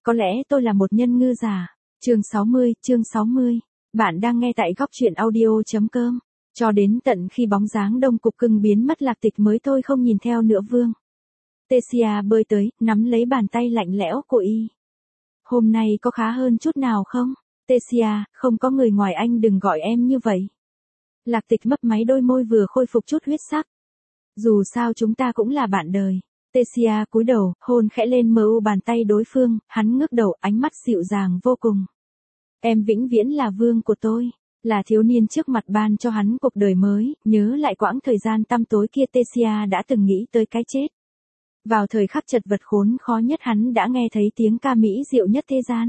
có lẽ tôi là một nhân ngư già. Chương 60. Bạn đang nghe tại góc truyện audio.com. Cho đến tận khi bóng dáng Đông Cục Cưng biến mất, Lạc Tịch mới thôi không nhìn theo nữa. Vương Tessia bơi tới, nắm lấy bàn tay lạnh lẽo của y. Hôm nay có khá hơn chút nào không? Tessia, không có người ngoài anh, đừng gọi em như vậy. Lạc Tịch mấp máy đôi môi vừa khôi phục chút huyết sắc. Dù sao chúng ta cũng là bạn đời. Tessia cúi đầu, hôn khẽ lên mu bàn tay đối phương, hắn ngước đầu, ánh mắt dịu dàng vô cùng. Em vĩnh viễn là vương của tôi, là thiếu niên trước mặt ban cho hắn cuộc đời mới, nhớ lại quãng thời gian tăm tối kia Tessia đã từng nghĩ tới cái chết. Vào thời khắc chật vật khốn khó nhất hắn đã nghe thấy tiếng ca mỹ diệu nhất thế gian.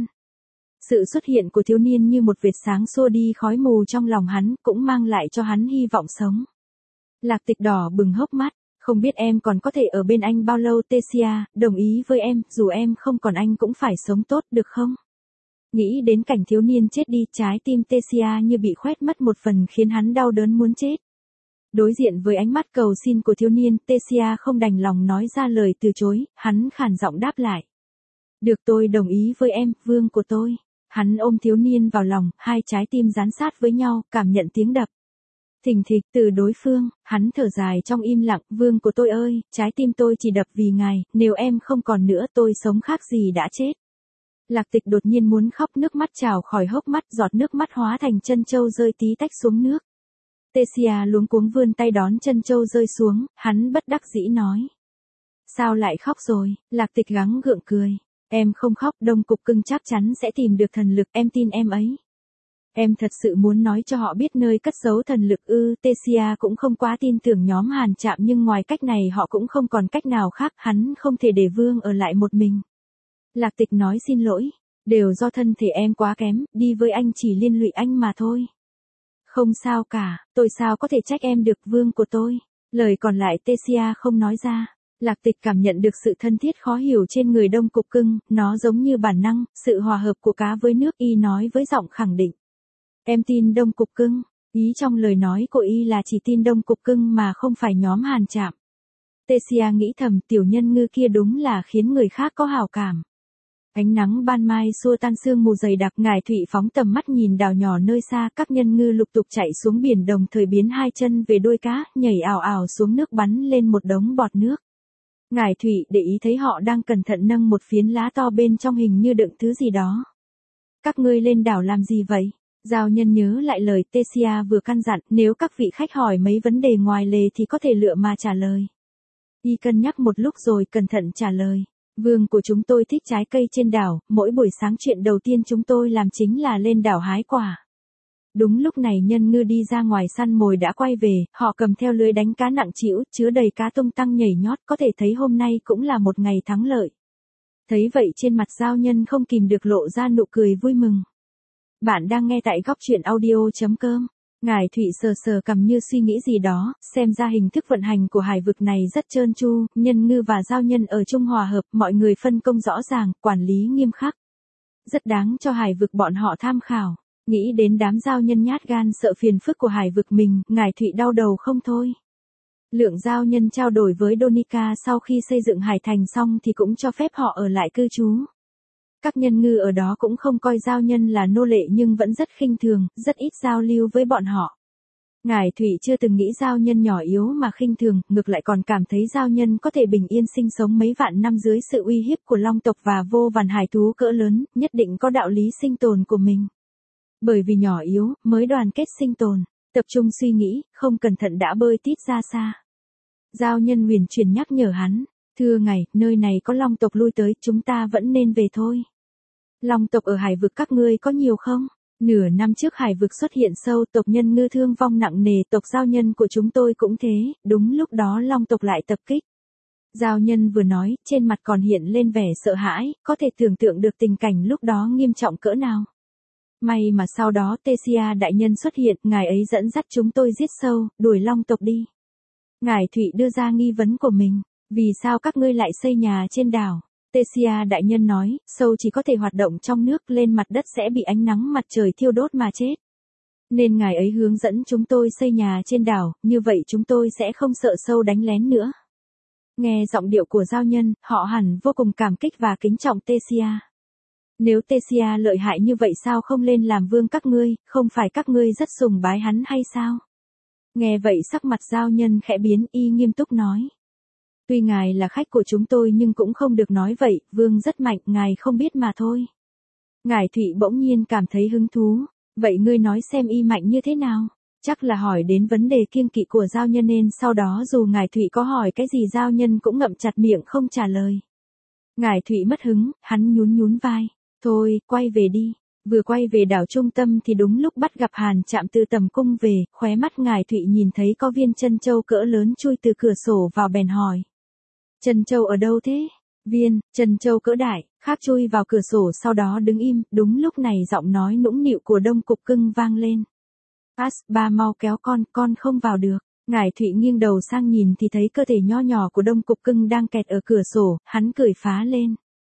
Sự xuất hiện của thiếu niên như một vệt sáng xua đi khói mù trong lòng hắn, cũng mang lại cho hắn hy vọng sống. Lạc Tịch đỏ bừng hốc mắt, không biết em còn có thể ở bên anh bao lâu. Tessia, đồng ý với em, dù em không còn anh cũng phải sống tốt, được không? Nghĩ đến cảnh thiếu niên chết đi, trái tim Tessia như bị khoét mất một phần, khiến hắn đau đớn muốn chết. Đối diện với ánh mắt cầu xin của thiếu niên, Tessia không đành lòng nói ra lời từ chối, hắn khàn giọng đáp lại. Được, tôi đồng ý với em, vương của tôi. Hắn ôm thiếu niên vào lòng, hai trái tim dán sát với nhau, cảm nhận tiếng đập thình thịch từ đối phương, hắn thở dài trong im lặng, vương của tôi ơi, trái tim tôi chỉ đập vì ngài, nếu em không còn nữa tôi sống khác gì đã chết. Lạc Tịch đột nhiên muốn khóc, nước mắt trào khỏi hốc mắt, giọt nước mắt hóa thành chân châu rơi tí tách xuống nước. Tessia luống cuống vươn tay đón chân châu rơi xuống, hắn bất đắc dĩ nói. Sao lại khóc rồi? Lạc Tịch gắng gượng cười. Em không khóc, Đông Cục Cưng chắc chắn sẽ tìm được thần lực, em tin em ấy. Em thật sự muốn nói cho họ biết nơi cất giấu thần lực ư? Tessia cũng không quá tin tưởng nhóm Hàn Trạm, nhưng ngoài cách này họ cũng không còn cách nào khác, hắn không thể để Vương ở lại một mình. Lạc Tịch nói xin lỗi, đều do thân thể em quá kém, đi với anh chỉ liên lụy anh mà thôi. Không sao cả, tôi sao có thể trách em được, vương của tôi. Lời còn lại Tessia không nói ra. Lạc Tịch cảm nhận được sự thân thiết khó hiểu trên người Đông Cục Cưng, nó giống như bản năng, sự hòa hợp của cá với nước. Y nói với giọng khẳng định. Em tin Đông Cục Cưng. Ý trong lời nói của y là chỉ tin Đông Cục Cưng mà không phải nhóm Hàn Trạm. Tessia nghĩ thầm, tiểu nhân ngư kia đúng là khiến người khác có hảo cảm. Ánh nắng ban mai xua tan sương mù dày đặc, Ngải Thụy phóng tầm mắt nhìn đảo nhỏ nơi xa, các nhân ngư lục tục chạy xuống biển, đồng thời biến hai chân về đuôi cá, nhảy ảo ảo xuống nước, bắn lên một đống bọt nước. Ngải Thụy để ý thấy họ đang cẩn thận nâng một phiến lá to, bên trong hình như đựng thứ gì đó. Các ngươi lên đảo làm gì vậy? Giao nhân nhớ lại lời Tessia vừa căn dặn, nếu các vị khách hỏi mấy vấn đề ngoài lề thì có thể lựa mà trả lời. Y cân nhắc một lúc rồi cẩn thận trả lời. Vương của chúng tôi thích trái cây trên đảo, mỗi buổi sáng chuyện đầu tiên chúng tôi làm chính là lên đảo hái quả. Đúng lúc này nhân ngư đi ra ngoài săn mồi đã quay về, họ cầm theo lưới đánh cá nặng trĩu, chứa đầy cá tung tăng nhảy nhót, có thể thấy hôm nay cũng là một ngày thắng lợi. Thấy vậy trên mặt giao nhân không kìm được lộ ra nụ cười vui mừng. Bạn đang nghe tại góc truyện audio.com. Ngải Thụy sờ sờ cằm như suy nghĩ gì đó, xem ra hình thức vận hành của hải vực này rất trơn tru, nhân ngư và giao nhân ở chung hòa hợp, mọi người phân công rõ ràng, quản lý nghiêm khắc. Rất đáng cho hải vực bọn họ tham khảo. Nghĩ đến đám giao nhân nhát gan sợ phiền phức của hải vực mình, Ngải Thụy đau đầu không thôi. Lượng giao nhân trao đổi với Donica sau khi xây dựng hải thành xong thì cũng cho phép họ ở lại cư trú. Các nhân ngư ở đó cũng không coi giao nhân là nô lệ nhưng vẫn rất khinh thường, rất ít giao lưu với bọn họ. Ngải Thụy chưa từng nghĩ giao nhân nhỏ yếu mà khinh thường, ngược lại còn cảm thấy giao nhân có thể bình yên sinh sống mấy vạn năm dưới sự uy hiếp của long tộc và vô vàn hải thú cỡ lớn, nhất định có đạo lý sinh tồn của mình. Bởi vì nhỏ yếu, mới đoàn kết sinh tồn, tập trung suy nghĩ, không cẩn thận đã bơi tít ra xa. Giao nhân huyền chuyển nhắc nhở hắn. Thưa ngài, nơi này có long tộc lui tới, chúng ta vẫn nên về thôi. Long tộc ở hải vực các ngươi có nhiều không? Nửa năm trước hải vực xuất hiện sâu, tộc nhân ngư thương vong nặng nề, tộc giao nhân của chúng tôi cũng thế, đúng lúc đó long tộc lại tập kích. Giao nhân vừa nói, trên mặt còn hiện lên vẻ sợ hãi, có thể tưởng tượng được tình cảnh lúc đó nghiêm trọng cỡ nào. May mà sau đó Tessia đại nhân xuất hiện, ngài ấy dẫn dắt chúng tôi giết sâu, đuổi long tộc đi. Ngải Thụy đưa ra nghi vấn của mình. Vì sao các ngươi lại xây nhà trên đảo? Tessia đại nhân nói, sâu chỉ có thể hoạt động trong nước, lên mặt đất sẽ bị ánh nắng mặt trời thiêu đốt mà chết. Nên ngài ấy hướng dẫn chúng tôi xây nhà trên đảo, như vậy chúng tôi sẽ không sợ sâu đánh lén nữa. Nghe giọng điệu của giao nhân, họ hẳn vô cùng cảm kích và kính trọng Tessia. Nếu Tesia lợi hại như vậy sao không lên làm vương các ngươi, không phải các ngươi rất sùng bái hắn hay sao? Nghe vậy sắc mặt giao nhân khẽ biến, y nghiêm túc nói. Tuy ngài là khách của chúng tôi nhưng cũng không được nói vậy, vương rất mạnh, ngài không biết mà thôi. Ngải Thụy bỗng nhiên cảm thấy hứng thú. Vậy ngươi nói xem y mạnh như thế nào? Chắc là hỏi đến vấn đề kiêng kỵ của giao nhân nên sau đó dù Ngải Thụy có hỏi cái gì giao nhân cũng ngậm chặt miệng không trả lời. Ngải Thụy mất hứng, hắn nhún vai. Thôi, quay về đi. Vừa quay về đảo trung tâm thì đúng lúc bắt gặp Hàn Trạm từ tầm cung về, khóe mắt Ngải Thụy nhìn thấy có viên chân châu cỡ lớn chui từ cửa sổ vào bèn hỏi. Chân châu ở đâu thế? Viên, chân châu cỡ đại, khác chui vào cửa sổ sau đó đứng im, đúng lúc này giọng nói nũng nịu của Đông Cục Cưng vang lên. Ba mau kéo con không vào được. Ngải Thụy nghiêng đầu sang nhìn thì thấy cơ thể nho nhỏ của Đông Cục Cưng đang kẹt ở cửa sổ, hắn cười phá lên.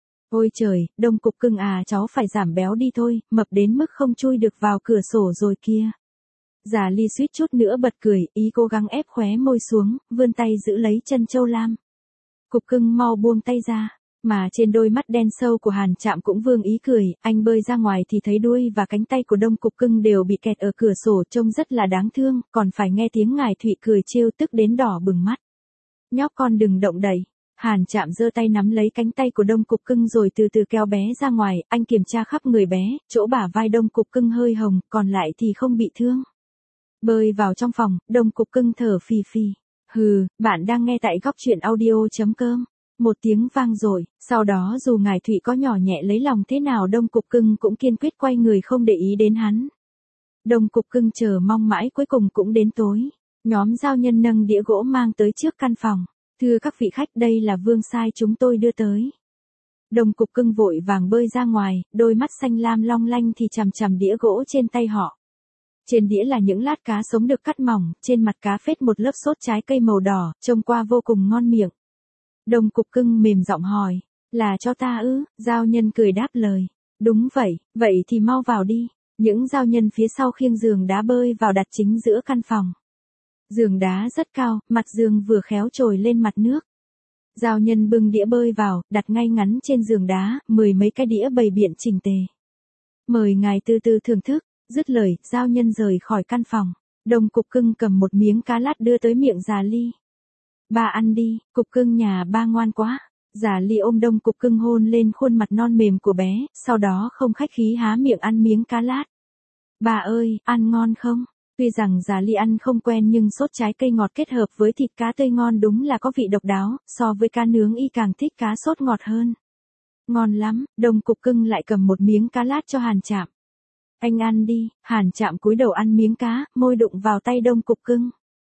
Ôi trời, Đông Cục Cưng à, cháu phải giảm béo đi thôi, mập đến mức không chui được vào cửa sổ rồi kia. Già Ly suýt chút nữa bật cười, ý cố gắng ép khóe môi xuống, vươn tay giữ lấy chân châu lam. Cục Cưng mau buông tay ra, mà trên đôi mắt đen sâu của Hàn Trạm cũng vương ý cười, anh bơi ra ngoài thì thấy đuôi và cánh tay của Đông Cục Cưng đều bị kẹt ở cửa sổ trông rất là đáng thương, còn phải nghe tiếng Ngải Thụy cười trêu tức đến đỏ bừng mắt. Nhóc con đừng động đậy. Hàn Trạm giơ tay nắm lấy cánh tay của Đông Cục Cưng rồi từ từ kéo bé ra ngoài, anh kiểm tra khắp người bé, chỗ bả vai Đông Cục Cưng hơi hồng, còn lại thì không bị thương. Bơi vào trong phòng, Đông Cục Cưng thở phì phì. Hừ, bạn đang nghe tại góc truyện audio.com. Một tiếng vang rồi, sau đó dù Ngải Thụy có nhỏ nhẹ lấy lòng thế nào Đông Cục Cưng cũng kiên quyết quay người không để ý đến hắn. Đông Cục Cưng chờ mong mãi cuối cùng cũng đến tối. Nhóm giao nhân nâng đĩa gỗ mang tới trước căn phòng. Thưa các vị khách, đây là vương sai chúng tôi đưa tới. Đông Cục Cưng vội vàng bơi ra ngoài, đôi mắt xanh lam long lanh thì chằm chằm đĩa gỗ trên tay họ. Trên đĩa là những lát cá sống được cắt mỏng, trên mặt cá phết một lớp sốt trái cây màu đỏ, trông qua vô cùng ngon miệng. Đông Cục Cưng mềm giọng hỏi, là cho ta ư? Giao nhân cười đáp lời, đúng vậy, vậy thì mau vào đi. Những giao nhân phía sau khiêng giường đá bơi vào đặt chính giữa căn phòng. Giường đá rất cao, mặt giường vừa khéo trồi lên mặt nước. Giao nhân bưng đĩa bơi vào, đặt ngay ngắn trên giường đá, 10 mấy cái đĩa bày biện chỉnh tề. Mời ngài từ từ thưởng thức. Dứt lời, giao nhân rời khỏi căn phòng. Đông Cục Cưng cầm một miếng cá lát đưa tới miệng Già Ly. Ba ăn đi, Cục Cưng nhà ba ngoan quá. Già Ly ôm Đông Cục Cưng hôn lên khuôn mặt non mềm của bé, sau đó không khách khí há miệng ăn miếng cá lát. Bà ơi, ăn ngon không? Tuy rằng Già Ly ăn không quen nhưng sốt trái cây ngọt kết hợp với thịt cá tươi ngon đúng là có vị độc đáo, so với cá nướng y càng thích cá sốt ngọt hơn. Ngon lắm, Đông Cục Cưng lại cầm một miếng cá lát cho Hàn Trạm. Anh ăn đi. Hàn Trạm cúi đầu ăn miếng cá, môi đụng vào tay Đông Cục Cưng.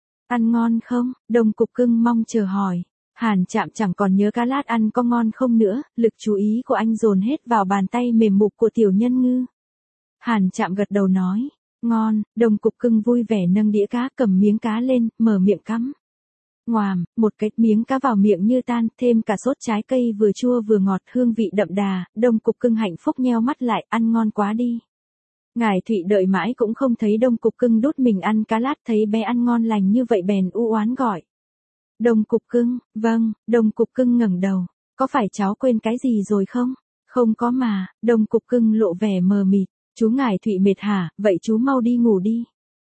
Ăn ngon không? Đông Cục Cưng mong chờ hỏi. Hàn Trạm chẳng còn nhớ cá lát ăn có ngon không nữa, lực chú ý của anh dồn hết vào bàn tay mềm mục của tiểu nhân ngư. Hàn Trạm gật đầu nói, ngon. Đông Cục Cưng vui vẻ nâng đĩa cá, cầm miếng cá lên, mở miệng cắm. Ngoàm, một cái miếng cá vào miệng như tan, thêm cả sốt trái cây vừa chua vừa ngọt, hương vị đậm đà. Đông Cục Cưng hạnh phúc nheo mắt lại, ăn ngon quá đi. Ngải Thụy đợi mãi cũng không thấy Đông Cục Cưng đút mình ăn cá lát, thấy bé ăn ngon lành như vậy bèn u oán gọi. Đông Cục Cưng, vâng. Đông Cục Cưng ngẩng đầu, có phải cháu quên cái gì rồi không? Không có mà. Đông Cục Cưng lộ vẻ mờ mịt. Chú Ngải Thụy mệt hả? Vậy chú mau đi ngủ đi.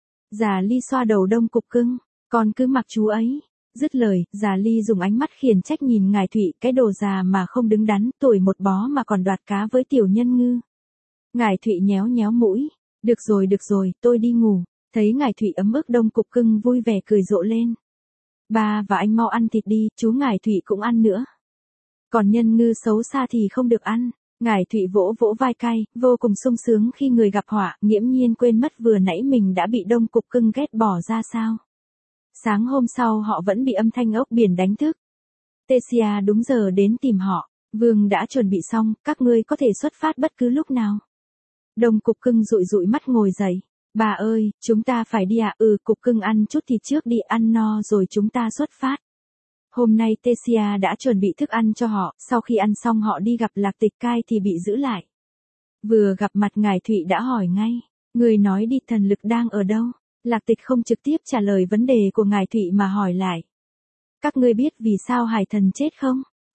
Già Ly xoa đầu Đông Cục Cưng, con cứ mặc chú ấy. Dứt lời, Già Ly dùng ánh mắt khiển trách nhìn Ngải Thụy, cái đồ già mà không đứng đắn, tuổi một bó mà còn đoạt cá với tiểu nhân ngư. Ngải Thụy nhéo nhéo mũi, được rồi, tôi đi ngủ. Thấy Ngải Thụy ấm ức Đông Cục Cưng vui vẻ cười rộ lên. Ba và anh mau ăn thịt đi, chú Ngải Thụy cũng ăn nữa. Còn nhân ngư xấu xa thì không được ăn. Ngải Thụy vỗ vỗ vai cay, vô cùng sung sướng khi người gặp họa, nghiễm nhiên quên mất vừa nãy mình đã bị Đông Cục Cưng ghét bỏ ra sao. Sáng hôm sau họ vẫn bị âm thanh ốc biển đánh thức. Tesia đúng giờ đến tìm họ. Vương đã chuẩn bị xong, các ngươi có thể xuất phát bất cứ lúc nào. Đông Cục Cưng dụi dụi mắt ngồi dậy. Bà ơi, chúng ta phải đi à? Cục Cưng ăn chút thịt trước đi, ăn no rồi chúng ta xuất phát. Hôm nay Tesia đã chuẩn bị thức ăn cho họ, sau khi ăn xong họ đi gặp Lạc Tịch Cai thì bị giữ lại. Vừa gặp mặt Ngải Thụy đã hỏi ngay, người nói đi thần lực đang ở đâu? Lạc Tịch không trực tiếp trả lời vấn đề của Ngải Thụy mà hỏi lại. Các ngươi biết vì sao hải thần chết không?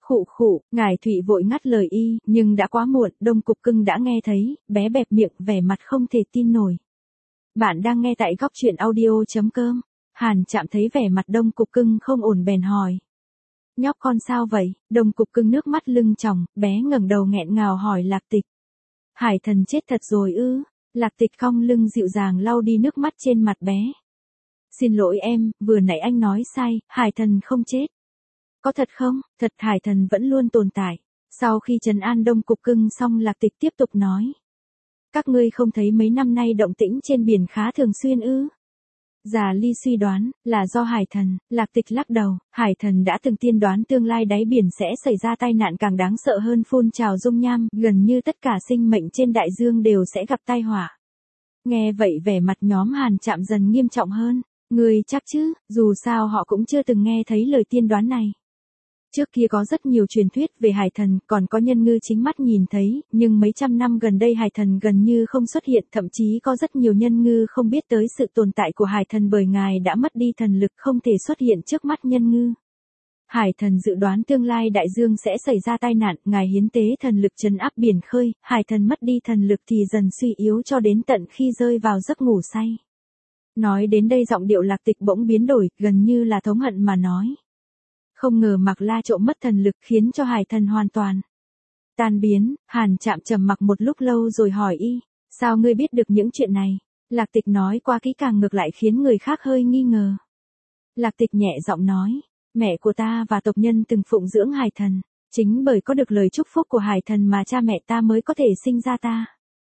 Khụ khụ, ngài Thụy vội ngắt lời y, nhưng đã quá muộn, Đông Cục Cưng đã nghe thấy, bé bẹp miệng, vẻ mặt không thể tin nổi. Bạn đang nghe tại góc chuyện audio.com. Hàn Trạm thấy vẻ mặt Đông Cục Cưng không ổn bèn hỏi. Nhóc con sao vậy? Đông Cục Cưng nước mắt lưng tròng, bé ngẩng đầu nghẹn ngào hỏi Lạc Tịch. Hải Thần chết thật rồi ư? Lạc Tịch cong lưng dịu dàng lau đi nước mắt trên mặt bé. Xin lỗi em, vừa nãy anh nói sai, Hải Thần không chết. Có thật không? Thật, Hải Thần vẫn luôn tồn tại. Sau khi trấn an Đông Cục Cưng xong, Lạc Tịch tiếp tục nói. Các ngươi không thấy mấy năm nay động tĩnh trên biển khá thường xuyên ư? Già Ly suy đoán, là do Hải Thần. Lạc Tịch lắc đầu, Hải Thần đã từng tiên đoán tương lai đáy biển sẽ xảy ra tai nạn càng đáng sợ hơn phun trào dung nham, gần như tất cả sinh mệnh trên đại dương đều sẽ gặp tai họa. Nghe vậy vẻ mặt nhóm Hàn Trạm dần nghiêm trọng hơn. Ngươi chắc chứ, dù sao họ cũng chưa từng nghe thấy lời tiên đoán này. Trước kia có rất nhiều truyền thuyết về Hải Thần, còn có nhân ngư chính mắt nhìn thấy, nhưng mấy trăm năm gần đây Hải Thần gần như không xuất hiện, thậm chí có rất nhiều nhân ngư không biết tới sự tồn tại của Hải Thần bởi ngài đã mất đi thần lực không thể xuất hiện trước mắt nhân ngư. Hải Thần dự đoán tương lai đại dương sẽ xảy ra tai nạn, ngài hiến tế thần lực trấn áp biển khơi, Hải Thần mất đi thần lực thì dần suy yếu cho đến tận khi rơi vào giấc ngủ say. Nói đến đây giọng điệu Lạc Tịch bỗng biến đổi, gần như là thống hận mà nói. Không ngờ Mạc La trộm mất thần lực khiến cho Hải Thần hoàn toàn tan biến. Hàn Trạm trầm mặc một lúc lâu rồi hỏi y, sao ngươi biết được những chuyện này? Lạc Tịch nói qua kỹ càng ngược lại khiến người khác hơi nghi ngờ. Lạc Tịch nhẹ giọng nói, mẹ của ta và tộc nhân từng phụng dưỡng Hải Thần, chính bởi có được lời chúc phúc của Hải Thần mà cha mẹ ta mới có thể sinh ra ta.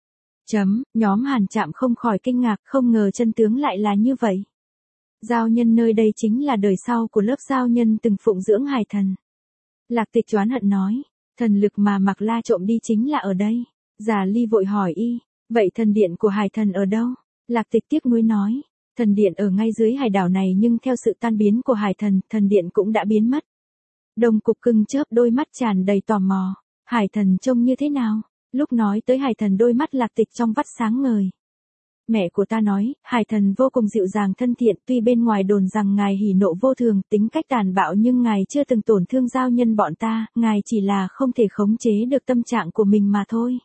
Nhóm Hàn Trạm không khỏi kinh ngạc, không ngờ chân tướng lại là như vậy. Giao nhân nơi đây chính là đời sau của lớp giao nhân từng phụng dưỡng Hải Thần. Lạc Tịch choán hận nói, thần lực mà Mạc La trộm đi chính là ở đây. Già Ly vội hỏi y, vậy thần điện của Hải Thần ở đâu? Lạc Tịch tiếc nuối nói, thần điện ở ngay dưới hải đảo này nhưng theo sự tan biến của Hải Thần, thần điện cũng đã biến mất. Đông Cục Cưng chớp đôi mắt tràn đầy tò mò, Hải Thần trông như thế nào? Lúc nói tới Hải Thần đôi mắt Lạc Tịch trong vắt sáng ngời. Mẹ của ta nói, Hải Thần vô cùng dịu dàng thân thiện, tuy bên ngoài đồn rằng ngài hỉ nộ vô thường, tính cách tàn bạo nhưng ngài chưa từng tổn thương giao nhân bọn ta, ngài chỉ là không thể khống chế được tâm trạng của mình mà thôi.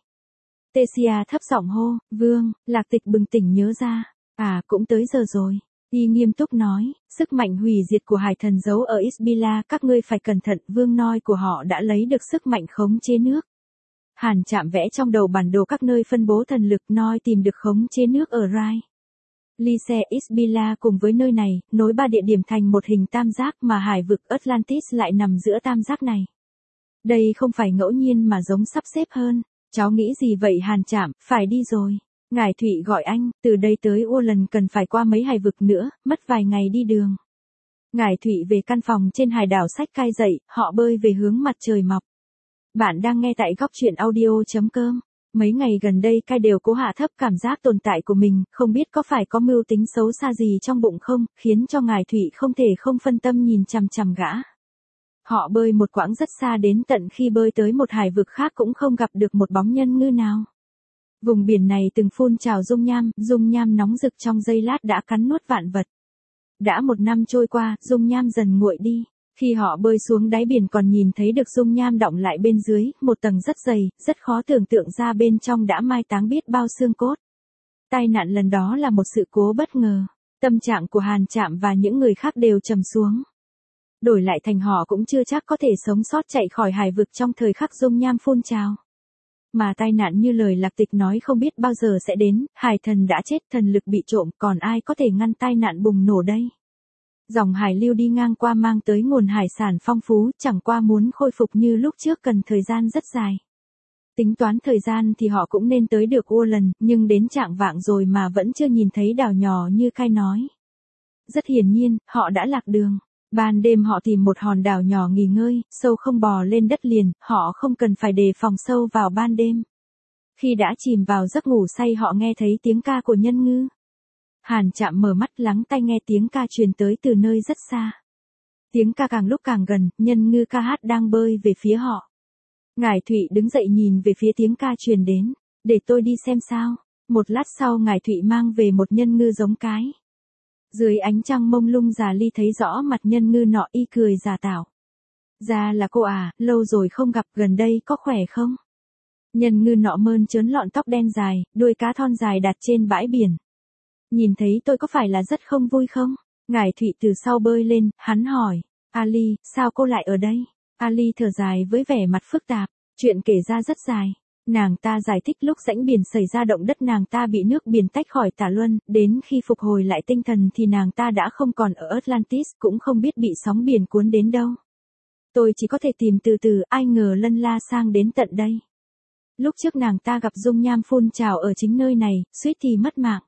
Tecia thấp giọng hô, Vương. Lạc Tịch bừng tỉnh nhớ ra, cũng tới giờ rồi. Y nghiêm túc nói, sức mạnh hủy diệt của Hải Thần giấu ở Isbila, các ngươi phải cẩn thận, vương noi của họ đã lấy được sức mạnh khống chế nước. Hàn Trạm vẽ trong đầu bản đồ các nơi phân bố thần lực, noi tìm được khống chế nước ở Rai, Lyce, Isbila cùng với nơi này, nối ba địa điểm thành một hình tam giác mà hải vực Atlantis lại nằm giữa tam giác này. Đây không phải ngẫu nhiên mà giống sắp xếp hơn. Cháu nghĩ gì vậy Hàn Trạm, phải đi rồi. Ngài Thụy gọi anh, từ đây tới Ulan cần phải qua mấy hải vực nữa, mất vài ngày đi đường. Ngài Thụy về căn phòng trên hải đảo sách cai dậy, họ bơi về hướng mặt trời mọc. Bạn đang nghe tại góc chuyện audio.com. Mấy ngày gần đây Cai đều cố hạ thấp cảm giác tồn tại của mình, không biết có phải có mưu tính xấu xa gì trong bụng không, khiến cho ngài Thụy không thể không phân tâm nhìn chằm chằm gã. Họ bơi một quãng rất xa đến tận khi bơi tới một hải vực khác cũng không gặp được một bóng nhân ngư nào. Vùng biển này từng phun trào dung nham nóng rực trong giây lát đã cắn nuốt vạn vật. Đã một năm trôi qua, dung nham dần nguội đi. Khi họ bơi xuống đáy biển còn nhìn thấy được dung nham đọng lại bên dưới, một tầng rất dày, rất khó tưởng tượng ra bên trong đã mai táng biết bao xương cốt. Tai nạn lần đó là một sự cố bất ngờ. Tâm trạng của Hàn Trạm và những người khác đều trầm xuống. Đổi lại thành họ cũng chưa chắc có thể sống sót chạy khỏi hải vực trong thời khắc dung nham phun trào. Mà tai nạn như lời Lạc Tịch nói không biết bao giờ sẽ đến, Hải Thần đã chết, thần lực bị trộm, còn ai có thể ngăn tai nạn bùng nổ đây? Dòng hải lưu đi ngang qua mang tới nguồn hải sản phong phú, chẳng qua muốn khôi phục như lúc trước cần thời gian rất dài. Tính toán thời gian thì họ cũng nên tới được Ulan, nhưng đến chạng vạng rồi mà vẫn chưa nhìn thấy đảo nhỏ như Cai nói. Rất hiển nhiên, họ đã lạc đường. Ban đêm họ tìm một hòn đảo nhỏ nghỉ ngơi, sâu không bò lên đất liền, họ không cần phải đề phòng sâu vào ban đêm. Khi đã chìm vào giấc ngủ say họ nghe thấy tiếng ca của nhân ngư. Hàn Trạm mở mắt lắng tai nghe tiếng ca truyền tới từ nơi rất xa. Tiếng ca càng lúc càng gần, nhân ngư ca hát đang bơi về phía họ. Ngài Thụy đứng dậy nhìn về phía tiếng ca truyền đến, để tôi đi xem sao. Một lát sau Ngài Thụy mang về một nhân ngư giống cái. Dưới ánh trăng mông lung Già Ly thấy rõ mặt nhân ngư nọ, y cười giả tạo. Ra là cô à, lâu rồi không gặp, gần đây có khỏe không? Nhân ngư nọ mơn trớn lọn tóc đen dài, đuôi cá thon dài đặt trên bãi biển. Nhìn thấy tôi có phải là rất không vui không? Ngải Thụy từ sau bơi lên, hắn hỏi. Ali, sao cô lại ở đây? Ali thở dài với vẻ mặt phức tạp. Chuyện kể ra rất dài. Nàng ta giải thích lúc rãnh biển xảy ra động đất nàng ta bị nước biển tách khỏi tả luân, đến khi phục hồi lại tinh thần thì nàng ta đã không còn ở Atlantis, cũng không biết bị sóng biển cuốn đến đâu. Tôi chỉ có thể tìm từ từ, ai ngờ lân la sang đến tận đây. Lúc trước nàng ta gặp dung nham phun trào ở chính nơi này, suýt thì mất mạng.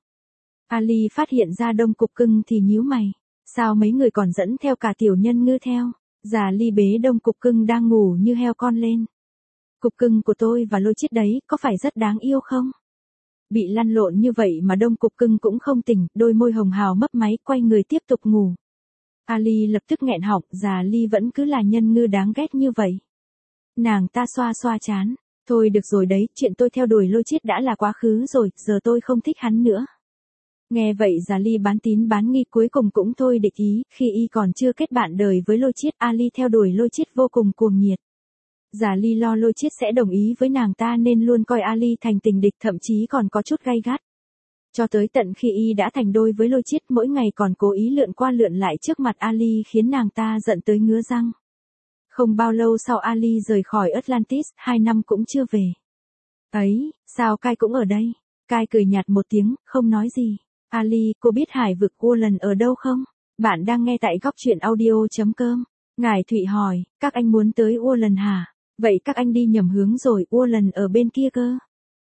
Ali phát hiện ra Đông Cục Cưng thì nhíu mày. Sao mấy người còn dẫn theo cả tiểu nhân ngư theo? Già Ly bế Đông Cục Cưng đang ngủ như heo con lên. Cục cưng của tôi và Lôi Chiết đấy, có phải rất đáng yêu không? Bị lăn lộn như vậy mà Đông Cục Cưng cũng không tỉnh, đôi môi hồng hào mấp máy quay người tiếp tục ngủ. Ali lập tức nghẹn họng, già Ly vẫn cứ là nhân ngư đáng ghét như vậy. Nàng ta xoa xoa trán. Thôi được rồi đấy, chuyện tôi theo đuổi Lôi Chiết đã là quá khứ rồi, giờ tôi không thích hắn nữa. Nghe vậy già Ly bán tín bán nghi cuối cùng cũng thôi địch ý, khi y còn chưa kết bạn đời với Lôi Chiết, Ali theo đuổi Lôi Chiết vô cùng cuồng nhiệt. Già Ly lo Lôi Chiết sẽ đồng ý với nàng ta nên luôn coi Ali thành tình địch, thậm chí còn có chút gay gắt. Cho tới tận khi y đã thành đôi với Lôi Chiết, mỗi ngày còn cố ý lượn qua lượn lại trước mặt Ali khiến nàng ta giận tới ngứa răng. Không bao lâu sau Ali rời khỏi Atlantis, 2 năm cũng chưa về. Ấy, sao Kai cũng ở đây? Kai cười nhạt một tiếng, không nói gì. Ali, cô biết hải vực Uolen ở đâu không? Bạn đang nghe tại góc truyện audio.com. Ngải Thụy hỏi, các anh muốn tới Uolen hả? Vậy các anh đi nhầm hướng rồi, Uolen ở bên kia cơ.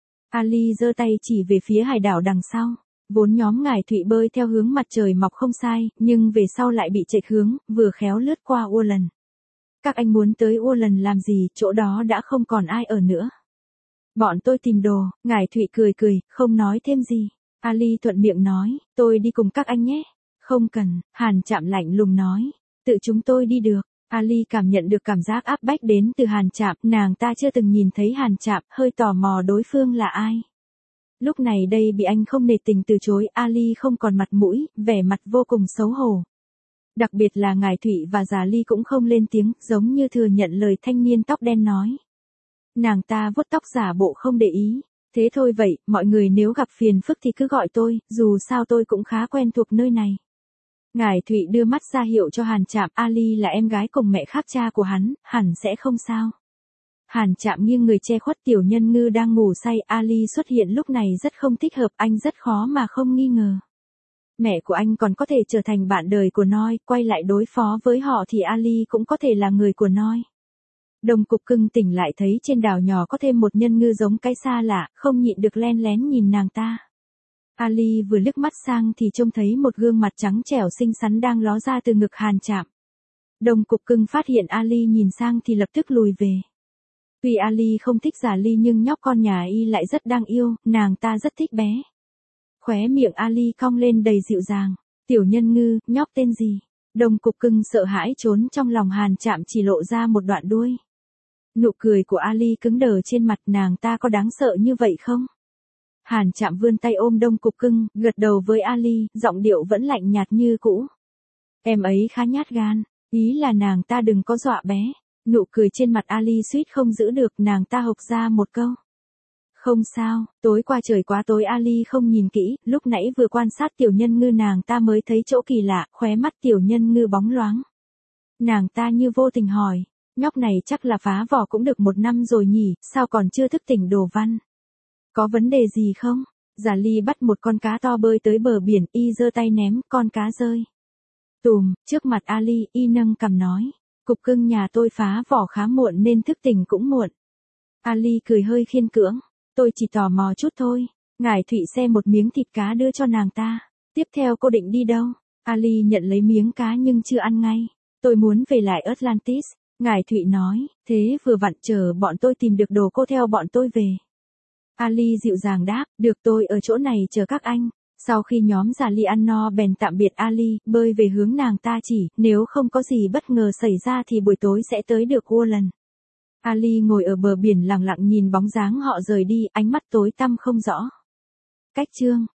Ali giơ tay chỉ về phía hải đảo đằng sau. Vốn nhóm Ngải Thụy bơi theo hướng mặt trời mọc không sai, nhưng về sau lại bị chệch hướng, vừa khéo lướt qua Uolen. Các anh muốn tới Uolen làm gì, chỗ đó đã không còn ai ở nữa. Bọn tôi tìm đồ, Ngải Thụy cười cười, không nói thêm gì. Ali thuận miệng nói, tôi đi cùng các anh nhé. Không cần, Hàn Trạm lạnh lùng nói. Tự chúng tôi đi được. Ali cảm nhận được cảm giác áp bách đến từ Hàn Trạm, nàng ta chưa từng nhìn thấy Hàn Trạm, hơi tò mò đối phương là ai. Lúc này đây bị anh không nể tình từ chối, Ali không còn mặt mũi, vẻ mặt vô cùng xấu hổ. Đặc biệt là Ngải Thụy và Già Ly cũng không lên tiếng, giống như thừa nhận lời thanh niên tóc đen nói. Nàng ta vuốt tóc giả bộ không để ý. Thế thôi vậy, mọi người nếu gặp phiền phức thì cứ gọi tôi, dù sao tôi cũng khá quen thuộc nơi này. Ngải Thụy đưa mắt ra hiệu cho Hàn Trạm, Ali là em gái cùng mẹ khác cha của hắn, hẳn sẽ không sao. Hàn Trạm nghiêng người che khuất tiểu nhân ngư đang ngủ say, Ali xuất hiện lúc này rất không thích hợp, anh rất khó mà không nghi ngờ. Mẹ của anh còn có thể trở thành bạn đời của Noi, quay lại đối phó với họ thì Ali cũng có thể là người của Noi. Đông Cục Cưng tỉnh lại thấy trên đảo nhỏ có thêm một nhân ngư giống cái xa lạ, không nhịn được len lén nhìn nàng ta. Ali vừa liếc mắt sang thì trông thấy một gương mặt trắng trẻo xinh xắn đang ló ra từ ngực Hàn Trạm. Đông Cục Cưng phát hiện Ali nhìn sang thì lập tức lùi về. Tuy Ali không thích Già Ly nhưng nhóc con nhà y lại rất đáng yêu, nàng ta rất thích bé. Khóe miệng Ali cong lên đầy dịu dàng. Tiểu nhân ngư, nhóc tên gì? Đông Cục Cưng sợ hãi trốn trong lòng Hàn Trạm chỉ lộ ra một đoạn đuôi. Nụ cười của Ali cứng đờ trên mặt, nàng ta có đáng sợ như vậy không? Hàn Trạm vươn tay ôm Đông Cục Cưng, gật đầu với Ali, giọng điệu vẫn lạnh nhạt như cũ. Em ấy khá nhát gan, ý là nàng ta đừng có dọa bé. Nụ cười trên mặt Ali suýt không giữ được, nàng ta hộc ra một câu. Không sao, tối qua trời quá tối, Ali không nhìn kỹ, lúc nãy vừa quan sát tiểu nhân ngư nàng ta mới thấy chỗ kỳ lạ, khóe mắt tiểu nhân ngư bóng loáng. Nàng ta như vô tình hỏi, nhóc này chắc là phá vỏ cũng được 1 năm rồi nhỉ, sao còn chưa thức tỉnh đồ văn? Có vấn đề gì không? Già Ly bắt một con cá to bơi tới bờ biển, y giơ tay ném, con cá rơi. Tùm, trước mặt Ali, y nâng cằm nói. Cục Cưng nhà tôi phá vỏ khá muộn nên thức tỉnh cũng muộn. Ali cười hơi khiên cưỡng. Tôi chỉ tò mò chút thôi. Ngải Thụy xe một miếng thịt cá đưa cho nàng ta. Tiếp theo cô định đi đâu? Ali nhận lấy miếng cá nhưng chưa ăn ngay. Tôi muốn về lại Atlantis. Ngải Thụy nói, thế vừa vặn chờ bọn tôi tìm được đồ cô theo bọn tôi về. Ali dịu dàng đáp, được, tôi ở chỗ này chờ các anh. Sau khi nhóm Già Ly ăn no bèn tạm biệt Ali, bơi về hướng nàng ta chỉ, nếu không có gì bất ngờ xảy ra thì buổi tối sẽ tới được Uolen. Ali ngồi ở bờ biển lặng lặng nhìn bóng dáng họ rời đi, ánh mắt tối tăm không rõ. Cách chương